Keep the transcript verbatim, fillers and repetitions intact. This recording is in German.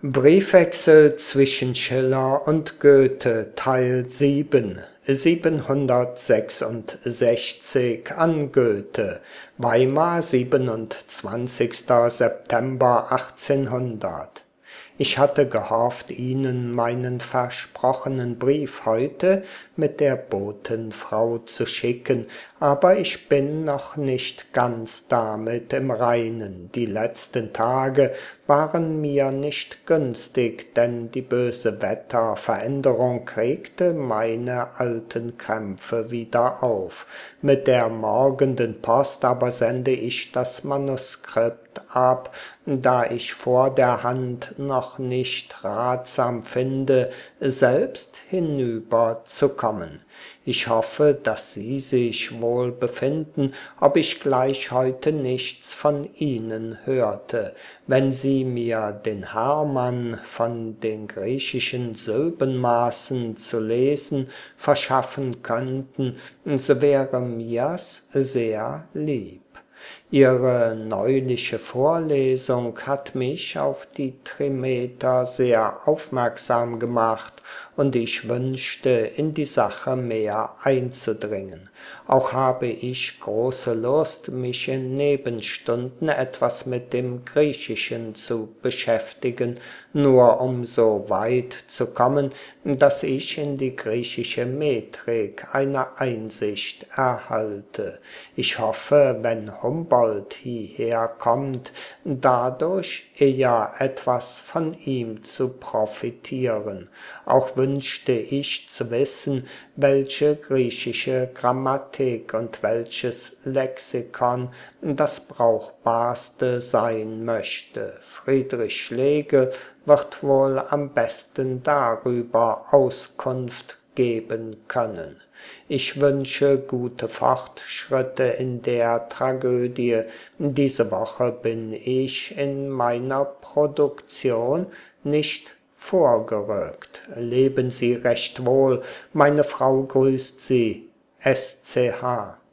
Briefwechsel zwischen Schiller und Goethe Teil sieben siebenhundertsechsundsechzig an Goethe Weimar siebenundzwanzigster September achtzehnhundert Ich hatte gehofft, Ihnen meinen versprochenen Brief heute mit der Botenfrau zu schicken, aber ich bin noch nicht ganz damit im Reinen. Die letzten Tage waren mir nicht günstig, denn die böse Wetterveränderung regte meine alten Krämpfe wieder auf. Mit der morgenden Post aber sende ich das Manuskript ab, da ich vor der Hand noch nicht ratsam finde, selbst hinüberzukommen. Ich hoffe, dass Sie sich wohl befinden, ob ich gleich heute nichts von Ihnen hörte. Wenn Sie mir den Hermann von den griechischen Silbenmaßen zu lesen verschaffen könnten, so wäre mir's sehr lieb. Ihre neuliche Vorlesung hat mich auf die Trimeter sehr aufmerksam gemacht, und ich wünschte, in die Sache mehr einzudringen. Auch habe ich große Lust, mich in Nebenstunden etwas mit dem Griechischen zu beschäftigen, nur um so weit zu kommen, dass ich in die griechische Metrik eine Einsicht erhalte. Ich hoffe, wenn Humboldt hierher kommt, dadurch eher etwas von ihm zu profitieren. Auch wünschte ich zu wissen, welche griechische Grammatik und welches Lexikon das brauchbarste sein möchte. Friedrich Schlegel wird wohl am besten darüber Auskunft geben können. Ich wünsche gute Fortschritte in der Tragödie. Diese Woche bin ich in meiner Produktion nicht vorgerückt. Leben Sie recht wohl, meine Frau grüßt Sie. S C H